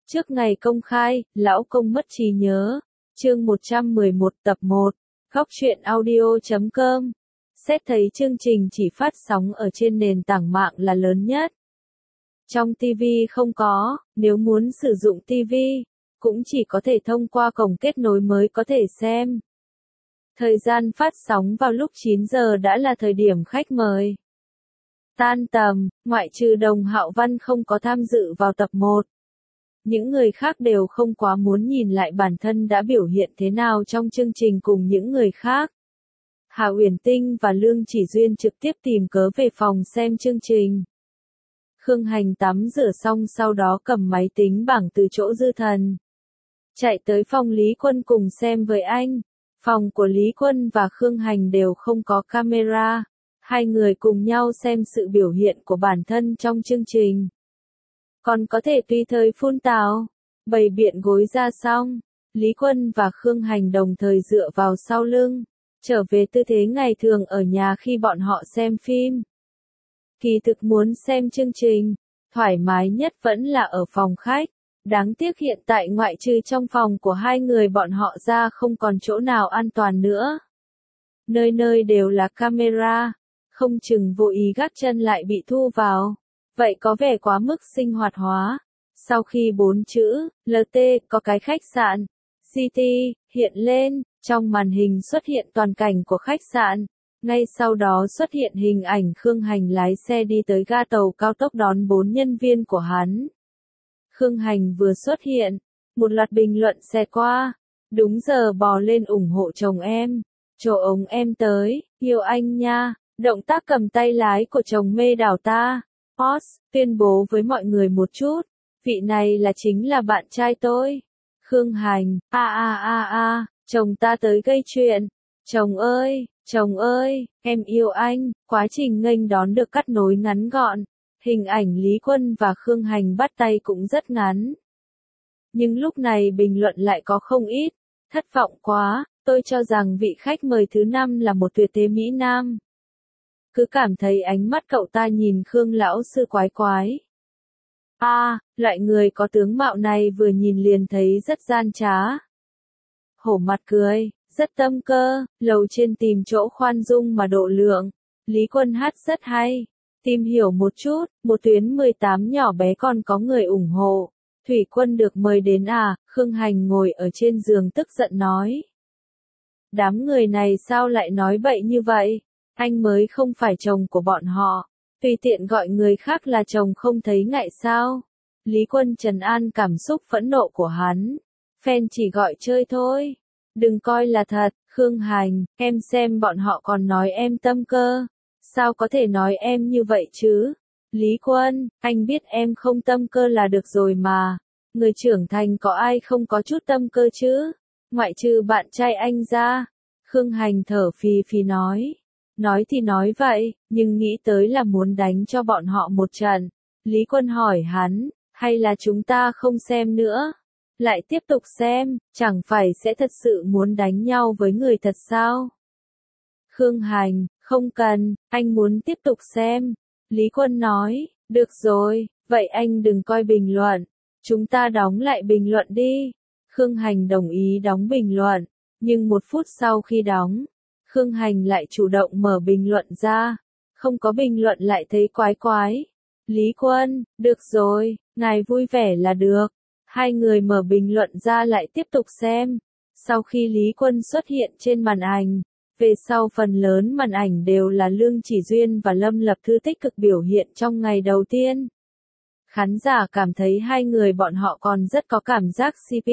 Trước ngày công khai, lão công mất trí nhớ. Chương 111 tập 1. Góc truyện audio.com. Xét thấy chương trình chỉ phát sóng ở trên nền tảng mạng là lớn nhất. Trong TV không có, nếu muốn sử dụng TV, cũng chỉ có thể thông qua cổng kết nối mới có thể xem. Thời gian phát sóng vào lúc 9 giờ đã là thời điểm khách mời tan tầm, ngoại trừ Đồng Hạo Văn không có tham dự vào tập 1. Những người khác đều không quá muốn nhìn lại bản thân đã biểu hiện thế nào trong chương trình cùng những người khác. Hà Uyển Tinh và Lương Chỉ Duyên trực tiếp tìm cớ về phòng xem chương trình. Khương Hành tắm rửa xong sau đó cầm máy tính bảng từ chỗ Dư Thần. Chạy tới phòng Lý Quân cùng xem với anh. Phòng của Lý Quân và Khương Hành đều không có camera. Hai người cùng nhau xem sự biểu hiện của bản thân trong chương trình. Còn có thể tùy thời phun tào, bày biện gối ra xong. Lý Quân và Khương Hành đồng thời dựa vào sau lưng, trở về tư thế ngày thường ở nhà khi bọn họ xem phim. Kỳ thực muốn xem chương trình, thoải mái nhất vẫn là ở phòng khách. Đáng tiếc hiện tại ngoại trừ trong phòng của hai người bọn họ ra không còn chỗ nào an toàn nữa. Nơi nơi đều là camera, không chừng vô ý gác chân lại bị thu vào. Vậy có vẻ quá mức sinh hoạt hóa. Sau khi 4 chữ, LT, có cái khách sạn, City, hiện lên, trong màn hình xuất hiện toàn cảnh của khách sạn. Ngay sau đó xuất hiện hình ảnh Khương Hành lái xe đi tới ga tàu cao tốc đón 4 nhân viên của hắn. Khương Hành vừa xuất hiện, một loạt bình luận xẹt qua. Đúng giờ bò lên ủng hộ chồng em. Chỗ ống em tới, yêu anh nha. Động tác cầm tay lái của chồng mê đảo ta. Post, tuyên bố với mọi người một chút. Vị này là chính là bạn trai tôi. Khương Hành, chồng ta tới gây chuyện. Chồng ơi, em yêu anh. Quá trình nghênh đón được cắt nối ngắn gọn. Hình ảnh Lý Quân và Khương Hành bắt tay cũng rất ngắn. Nhưng lúc này bình luận lại có không ít. Thất vọng quá, tôi cho rằng vị khách mời thứ 5 là một tuyệt thế mỹ nam. Cứ cảm thấy ánh mắt cậu ta nhìn Khương lão sư quái quái. Loại người có tướng mạo này vừa nhìn liền thấy rất gian trá. Hổ mặt cười, rất tâm cơ, lầu trên tìm chỗ khoan dung mà độ lượng. Lý Quân hát rất hay. Tìm hiểu một chút, một tuyến 18 nhỏ bé còn có người ủng hộ. Thủy Quân được mời đến à? Khương Hành ngồi ở trên giường tức giận nói. Đám người này sao lại nói bậy như vậy? Anh mới không phải chồng của bọn họ. Tùy tiện gọi người khác là chồng không thấy ngại sao? Lý Quân trấn an cảm xúc phẫn nộ của hắn. Fan chỉ gọi chơi thôi. Đừng coi là thật, Khương Hành, em xem bọn họ còn nói em tâm cơ. Sao có thể nói em như vậy chứ? Lý Quân, anh biết em không tâm cơ là được rồi mà. Người trưởng thành có ai không có chút tâm cơ chứ? Ngoại trừ bạn trai anh ra. Khương Hành thở phì phì nói. Nói thì nói vậy, nhưng nghĩ tới là muốn đánh cho bọn họ một trận. Lý Quân hỏi hắn, hay là chúng ta không xem nữa? Lại tiếp tục xem, chẳng phải sẽ thật sự muốn đánh nhau với người thật sao? Khương Hành, không cần, anh muốn tiếp tục xem. Lý Quân nói, được rồi, vậy anh đừng coi bình luận. Chúng ta đóng lại bình luận đi. Khương Hành đồng ý đóng bình luận, nhưng 1 phút sau khi đóng, Khương Hành lại chủ động mở bình luận ra. Không có bình luận lại thấy quái quái. Lý Quân, được rồi, ngài vui vẻ là được. Hai người mở bình luận ra lại tiếp tục xem. Sau khi Lý Quân xuất hiện trên màn ảnh, về sau phần lớn màn ảnh đều là Lương Chỉ Duyên và Lâm Lập Thư tích cực biểu hiện trong ngày đầu tiên. Khán giả cảm thấy hai người bọn họ còn rất có cảm giác CP.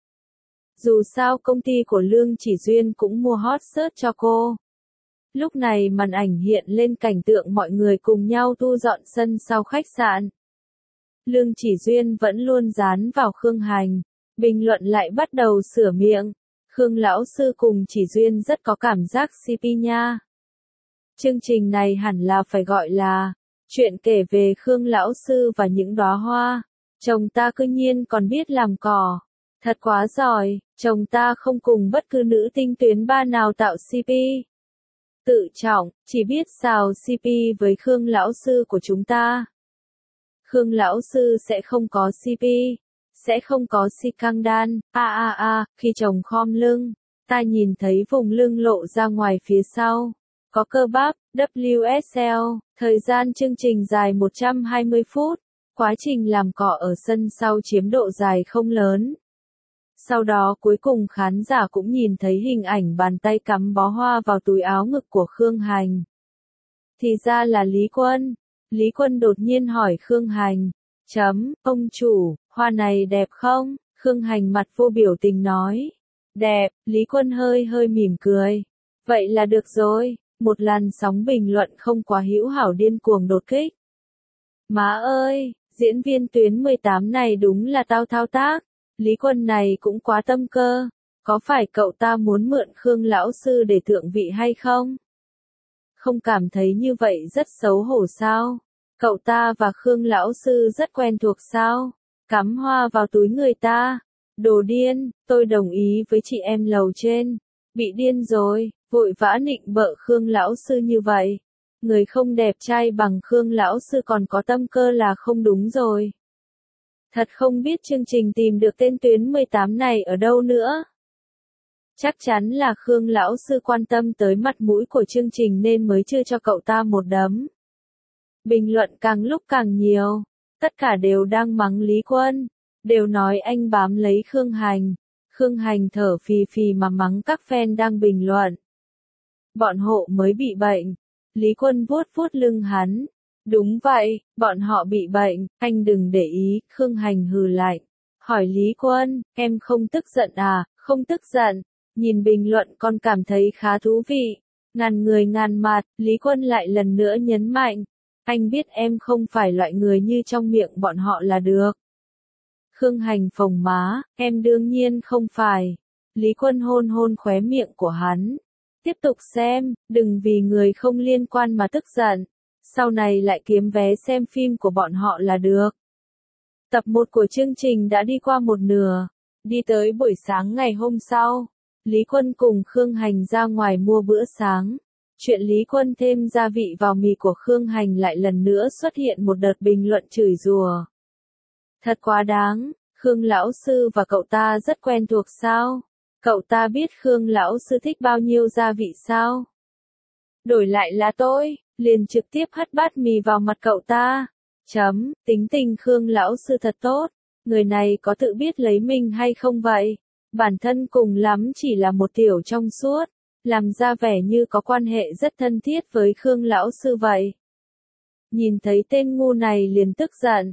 Dù sao công ty của Lương Chỉ Duyên cũng mua hot search cho cô. Lúc này màn ảnh hiện lên cảnh tượng mọi người cùng nhau thu dọn sân sau khách sạn. Lương Chỉ Duyên vẫn luôn dán vào Khương Hành. Bình luận lại bắt đầu sửa miệng. Khương lão sư cùng Chỉ Duyên rất có cảm giác CP nha. Chương trình này hẳn là phải gọi là chuyện kể về Khương lão sư và những đóa hoa. Chồng ta cư nhiên còn biết làm cỏ. Thật quá giỏi, chồng ta không cùng bất cứ nữ tinh tuyến 3 nào tạo CP. Tự trọng, chỉ biết xào CP với Khương lão sư của chúng ta. Khương lão sư sẽ không có CP. sẽ không có si căng đan, khi chồng khom lưng, ta nhìn thấy vùng lưng lộ ra ngoài phía sau, có cơ bắp, WSL, thời gian chương trình dài 120 phút, quá trình làm cọ ở sân sau chiếm độ dài không lớn. Sau đó cuối cùng khán giả cũng nhìn thấy hình ảnh bàn tay cắm bó hoa vào túi áo ngực của Khương Hành. Thì ra là Lý Quân. Lý Quân đột nhiên hỏi Khương Hành. Ông chủ, hoa này đẹp không? Khương Hành mặt vô biểu tình nói. Đẹp, Lý Quân hơi mỉm cười. Vậy là được rồi, một làn sóng bình luận không quá hữu hảo điên cuồng đột kích. Má ơi, diễn viên tuyến 18 này đúng là tao thao tác. Lý Quân này cũng quá tâm cơ. Có phải cậu ta muốn mượn Khương lão sư để thượng vị hay không? Không cảm thấy như vậy rất xấu hổ sao? Cậu ta và Khương lão sư rất quen thuộc sao? Cắm hoa vào túi người ta. Đồ điên, tôi đồng ý với chị em lầu trên. Bị điên rồi, vội vã nịnh bợ Khương lão sư như vậy. Người không đẹp trai bằng Khương lão sư còn có tâm cơ là không đúng rồi. Thật không biết chương trình tìm được tên tuyến 18 này ở đâu nữa. Chắc chắn là Khương lão sư quan tâm tới mặt mũi của chương trình nên mới chưa cho cậu ta một đấm. Bình luận càng lúc càng nhiều, tất cả đều đang mắng Lý Quân, đều nói anh bám lấy Khương Hành. Khương Hành thở phì phì mà mắng các fan đang bình luận. Bọn hộ mới bị bệnh. Lý Quân vuốt vuốt lưng hắn. Đúng vậy, bọn họ bị bệnh, anh đừng để ý, Khương Hành hừ lạnh. Hỏi Lý Quân, em không tức giận à? Không tức giận. Nhìn bình luận con cảm thấy khá thú vị. Ngàn người ngàn mặt, Lý Quân lại lần nữa nhấn mạnh. Anh biết em không phải loại người như trong miệng bọn họ là được. Khương Hành phồng má, em đương nhiên không phải. Lý Quân hôn hôn khóe miệng của hắn. Tiếp tục xem, đừng vì người không liên quan mà tức giận. Sau này lại kiếm vé xem phim của bọn họ là được. Tập 1 của chương trình đã đi qua một nửa. Đi tới buổi sáng ngày hôm sau, Lý Quân cùng Khương Hành ra ngoài mua bữa sáng. Chuyện Lý Quân thêm gia vị vào mì của Khương Hành lại lần nữa xuất hiện một đợt bình luận chửi rủa. Thật quá đáng, Khương lão sư và cậu ta rất quen thuộc sao? Cậu ta biết Khương lão sư thích bao nhiêu gia vị sao? Đổi lại là tôi, liền trực tiếp hất bát mì vào mặt cậu ta. Tính tình Khương lão sư thật tốt, người này có tự biết lấy mình hay không vậy? Bản thân cùng lắm chỉ là một tiểu trong suốt, làm ra vẻ như có quan hệ rất thân thiết với Khương lão sư vậy. Nhìn thấy tên ngu này liền tức giận.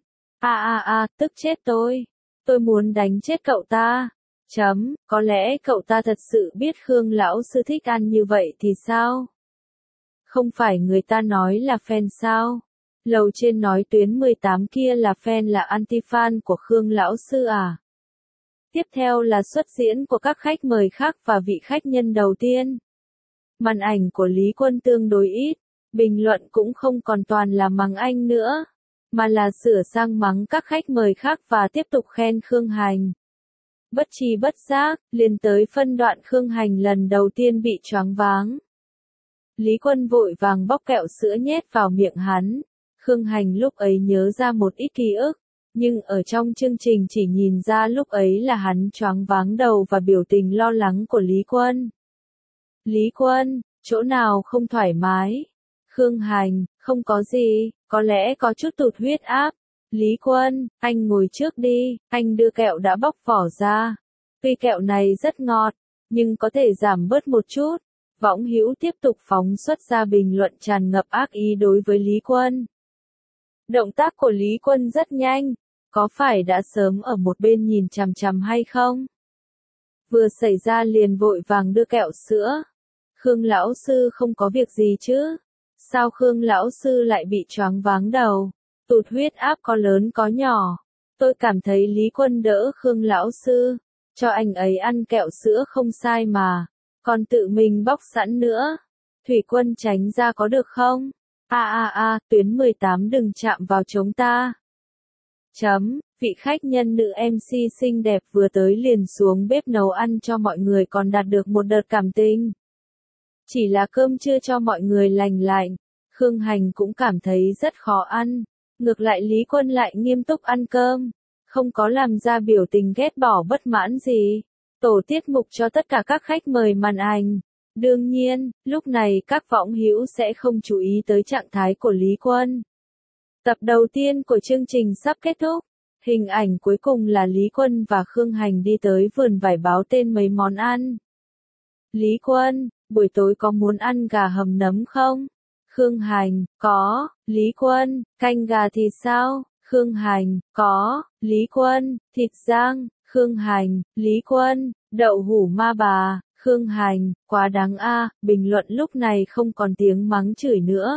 Tức chết tôi. Tôi muốn đánh chết cậu ta. Có lẽ cậu ta thật sự biết Khương lão sư thích ăn như vậy thì sao? Không phải người ta nói là fan sao? Lầu trên nói tuyến 18 kia là fan là anti-fan của Khương lão sư à? Tiếp theo là xuất diễn của các khách mời khác và vị khách nhân đầu tiên. Màn ảnh của Lý Quân tương đối ít, bình luận cũng không còn toàn là mắng anh nữa, mà là sửa sang mắng các khách mời khác và tiếp tục khen Khương Hành. Bất tri bất giác, liền tới phân đoạn Khương Hành lần đầu tiên bị choáng váng. Lý Quân vội vàng bóc kẹo sữa nhét vào miệng hắn. Khương Hành lúc ấy nhớ ra một ít ký ức, nhưng ở trong chương trình chỉ nhìn ra lúc ấy là hắn choáng váng đầu và biểu tình lo lắng của Lý Quân. Lý Quân, chỗ nào không thoải mái? Khương Hành, không có gì, có lẽ có chút tụt huyết áp. Lý Quân, anh ngồi trước đi, anh đưa kẹo đã bóc vỏ ra. Tuy kẹo này rất ngọt, nhưng có thể giảm bớt một chút. Võng Hữu tiếp tục phóng xuất ra bình luận tràn ngập ác ý đối với Lý Quân. Động tác của Lý Quân rất nhanh, có phải đã sớm ở một bên nhìn chằm chằm hay không? Vừa xảy ra liền vội vàng đưa kẹo sữa. Khương lão sư không có việc gì chứ? Sao Khương lão sư lại bị choáng váng đầu? Tụt huyết áp có lớn có nhỏ. Tôi cảm thấy Lý Quân đỡ Khương lão sư, cho anh ấy ăn kẹo sữa không sai mà, còn tự mình bóc sẵn nữa. Thủy Quân tránh ra có được không? Tuyến 18 đừng chạm vào chúng ta. Vị khách nhân nữ MC xinh đẹp vừa tới liền xuống bếp nấu ăn cho mọi người còn đạt được một đợt cảm tình. Chỉ là cơm trưa cho mọi người lành lạnh, Khương Hành cũng cảm thấy rất khó ăn. Ngược lại Lý Quân lại nghiêm túc ăn cơm. không có làm ra biểu tình ghét bỏ bất mãn gì. Tổ tiết mục cho tất cả các khách mời màn ảnh. Đương nhiên, lúc này các võng hữu sẽ không chú ý tới trạng thái của Lý Quân. Tập đầu tiên của chương trình sắp kết thúc. Hình ảnh cuối cùng là Lý Quân và Khương Hành đi tới vườn vải báo tên mấy món ăn. Lý Quân, buổi tối có muốn ăn gà hầm nấm không? Khương Hành, có. Lý Quân, canh gà thì sao? Khương Hành, có. Lý Quân, thịt rang. Khương Hành, Lý Quân, đậu hũ ma bà. Khương Hành, quá đáng a. Bình luận lúc này không còn tiếng mắng chửi nữa.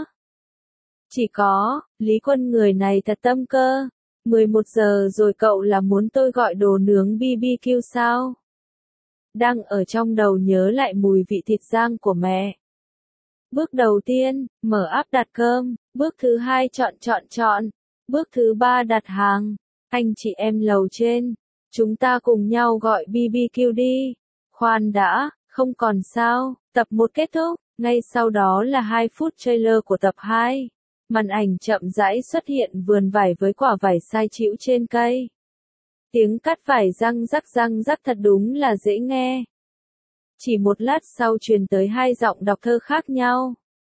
Chỉ có, Lý Quân người này thật tâm cơ. 11 giờ rồi cậu là muốn tôi gọi đồ nướng BBQ sao? Đang ở trong đầu nhớ lại mùi vị thịt rang của mẹ. Bước đầu tiên, mở app đặt cơm. Bước thứ hai chọn. Bước thứ ba đặt hàng. Anh chị em lầu trên. Chúng ta cùng nhau gọi BBQ đi. Khoan đã, không còn sao. Tập 1 kết thúc. Ngay sau đó là 2 phút trailer của tập 2. Màn ảnh chậm rãi xuất hiện vườn vải với quả vải sai chĩu trên cây. Tiếng cắt vải răng rắc thật đúng là dễ nghe. Chỉ một lát sau truyền tới 2 giọng đọc thơ khác nhau.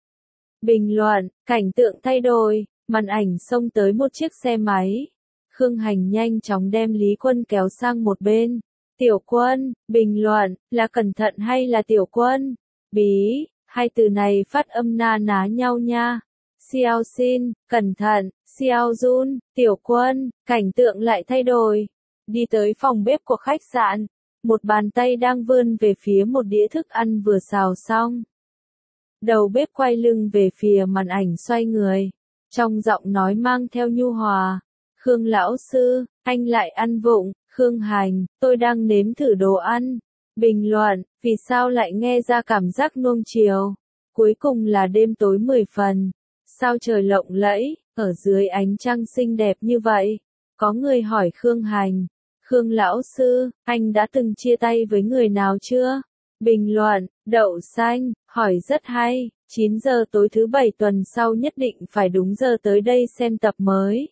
Bình luận, cảnh tượng thay đổi, màn ảnh xông tới một chiếc xe máy. Khương Hành nhanh chóng đem Lý Quân kéo sang một bên. Tiểu Quân, bình luận, là cẩn thận hay là Tiểu Quân? Bí, hai từ này phát âm na ná nhau nha. Xiao xin, cẩn thận, Xiao Jun, Tiểu Quân, cảnh tượng lại thay đổi. Đi tới phòng bếp của khách sạn, một bàn tay đang vươn về phía một đĩa thức ăn vừa xào xong. Đầu bếp quay lưng về phía màn ảnh xoay người, trong giọng nói mang theo nhu hòa. Khương lão sư, anh lại ăn vụng. Khương Hành, tôi đang nếm thử đồ ăn. Bình luận, vì sao lại nghe ra cảm giác nuông chiều. Cuối cùng là đêm tối 10 phần. Sao trời lộng lẫy, ở dưới ánh trăng xinh đẹp như vậy. Có người hỏi Khương Hành. Khương lão sư, anh đã từng chia tay với người nào chưa? Bình luận, đậu xanh, hỏi rất hay. 9 giờ tối thứ 7 tuần sau nhất định phải đúng giờ tới đây xem tập mới.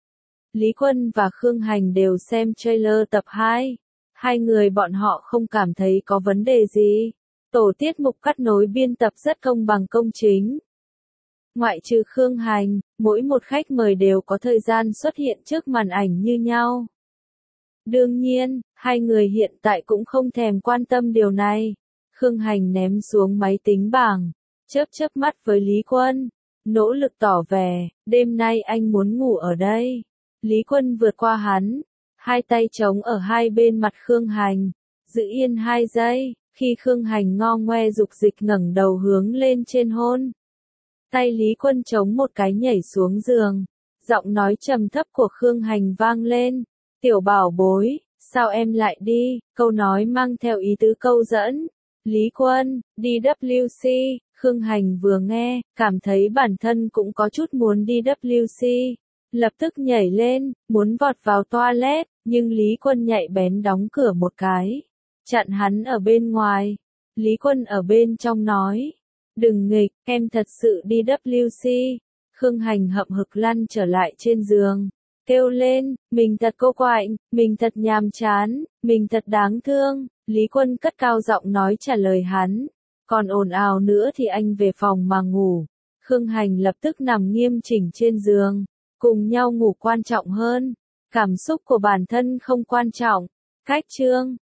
Lý Quân và Khương Hành đều xem trailer tập 2. Hai người bọn họ không cảm thấy có vấn đề gì. Tổ tiết mục cắt nối biên tập rất công bằng công chính. Ngoại trừ Khương Hành, mỗi một khách mời đều có thời gian xuất hiện trước màn ảnh như nhau. Đương nhiên, hai người hiện tại cũng không thèm quan tâm điều này. Khương Hành ném xuống máy tính bảng, chớp mắt với Lý Quân, nỗ lực tỏ vẻ, đêm nay anh muốn ngủ ở đây. Lý Quân vượt qua hắn, hai tay trống ở hai bên mặt Khương Hành, giữ yên 2 giây, khi Khương Hành ngo ngoe dục dịch ngẩng đầu hướng lên trên hôn. Tay Lý Quân chống một cái nhảy xuống giường, giọng nói trầm thấp của Khương Hành vang lên, tiểu bảo bối, sao em lại đi, câu nói mang theo ý tứ câu dẫn. Lý Quân, đi WC, Khương Hành vừa nghe, cảm thấy bản thân cũng có chút muốn đi WC. Lập tức nhảy lên, muốn vọt vào toilet, nhưng Lý Quân nhạy bén đóng cửa một cái, chặn hắn ở bên ngoài. Lý Quân ở bên trong nói, đừng nghịch, em thật sự đi WC. Khương Hành hậm hực lăn trở lại trên giường, kêu lên, mình thật cô quạnh, mình thật nhàm chán, mình thật đáng thương. Lý Quân cất cao giọng nói trả lời hắn, còn ồn ào nữa thì anh về phòng mà ngủ. Khương Hành lập tức nằm nghiêm chỉnh trên giường. Cùng nhau ngủ quan trọng hơn. Cảm xúc của bản thân không quan trọng. Cách chương